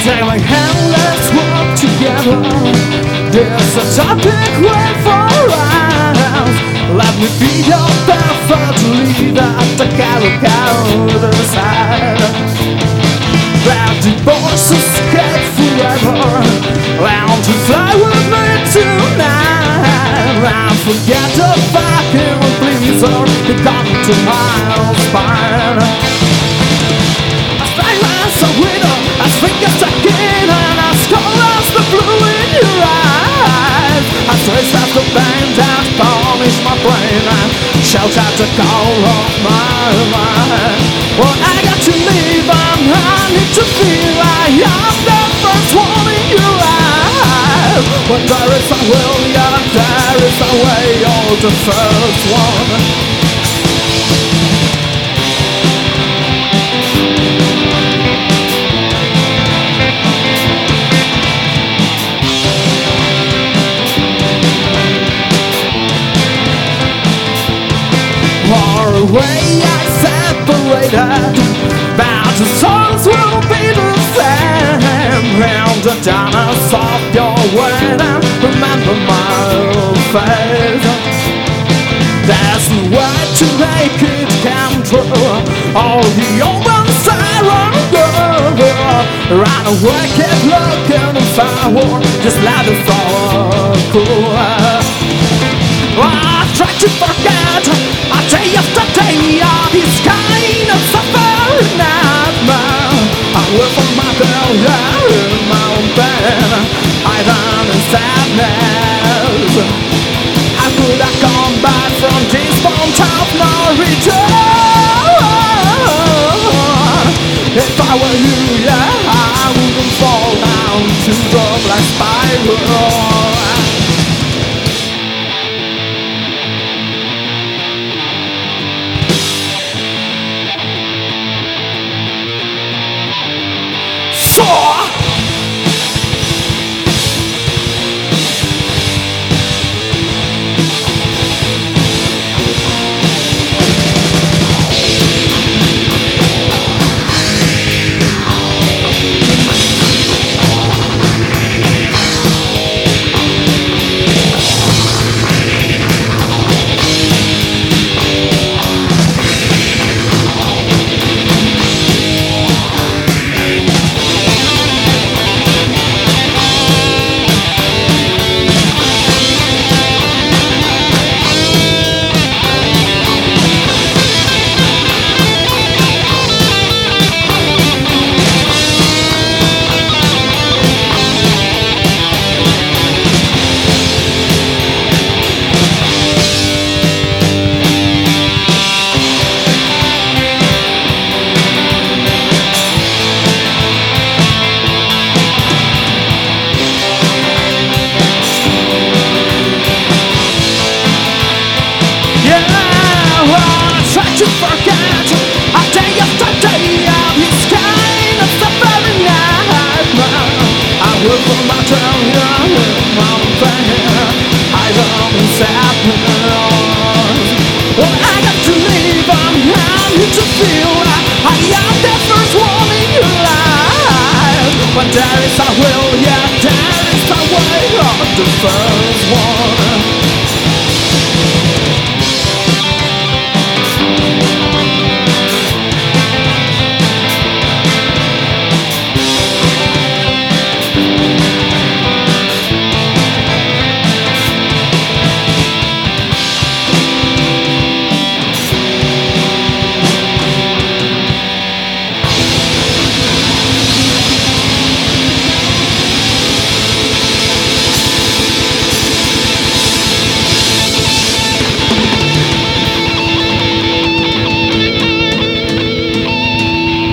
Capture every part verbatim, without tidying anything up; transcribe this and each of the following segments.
Take my hand, let's walk together. There's a topic way for us. Let me be your perfect leader. The other side. That the voices get forever. Learn to fly with me tonight. And forget the fucking blizzard. You come to my spine. As silence a winner, as fingers again, and as cold as the blue in your eyes. As trace as the pain that tarnish my brain, and shout at the call of my mind. Well, I got to leave, and I need to feel I am the first one in your life. When there is a will, yeah, there is a way, you're the first one. Far away I separated, but the songs will be the same. Round the darkness of your way, and remember my face. There's no way to make it come true. All the old ones are girl. Run away, keep looking forward, just let it fall cool. I try to forget a day after day of this kind of suffering nightmare. I will for my girl, yeah, in my own pain, I done in sadness. How could I come back from this point of no return? If I were you, yeah, I wouldn't fall down to the black spiral. To forget a day after day of this kind of suffering nightmare. I will put my tongue in my pain. I don't sadness. Well, I got to leave, and I need to feel I am the first one in your life. When there is a will, yeah, there is a way of the first one.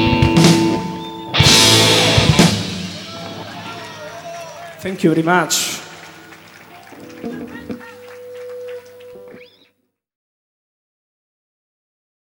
Thank you very much.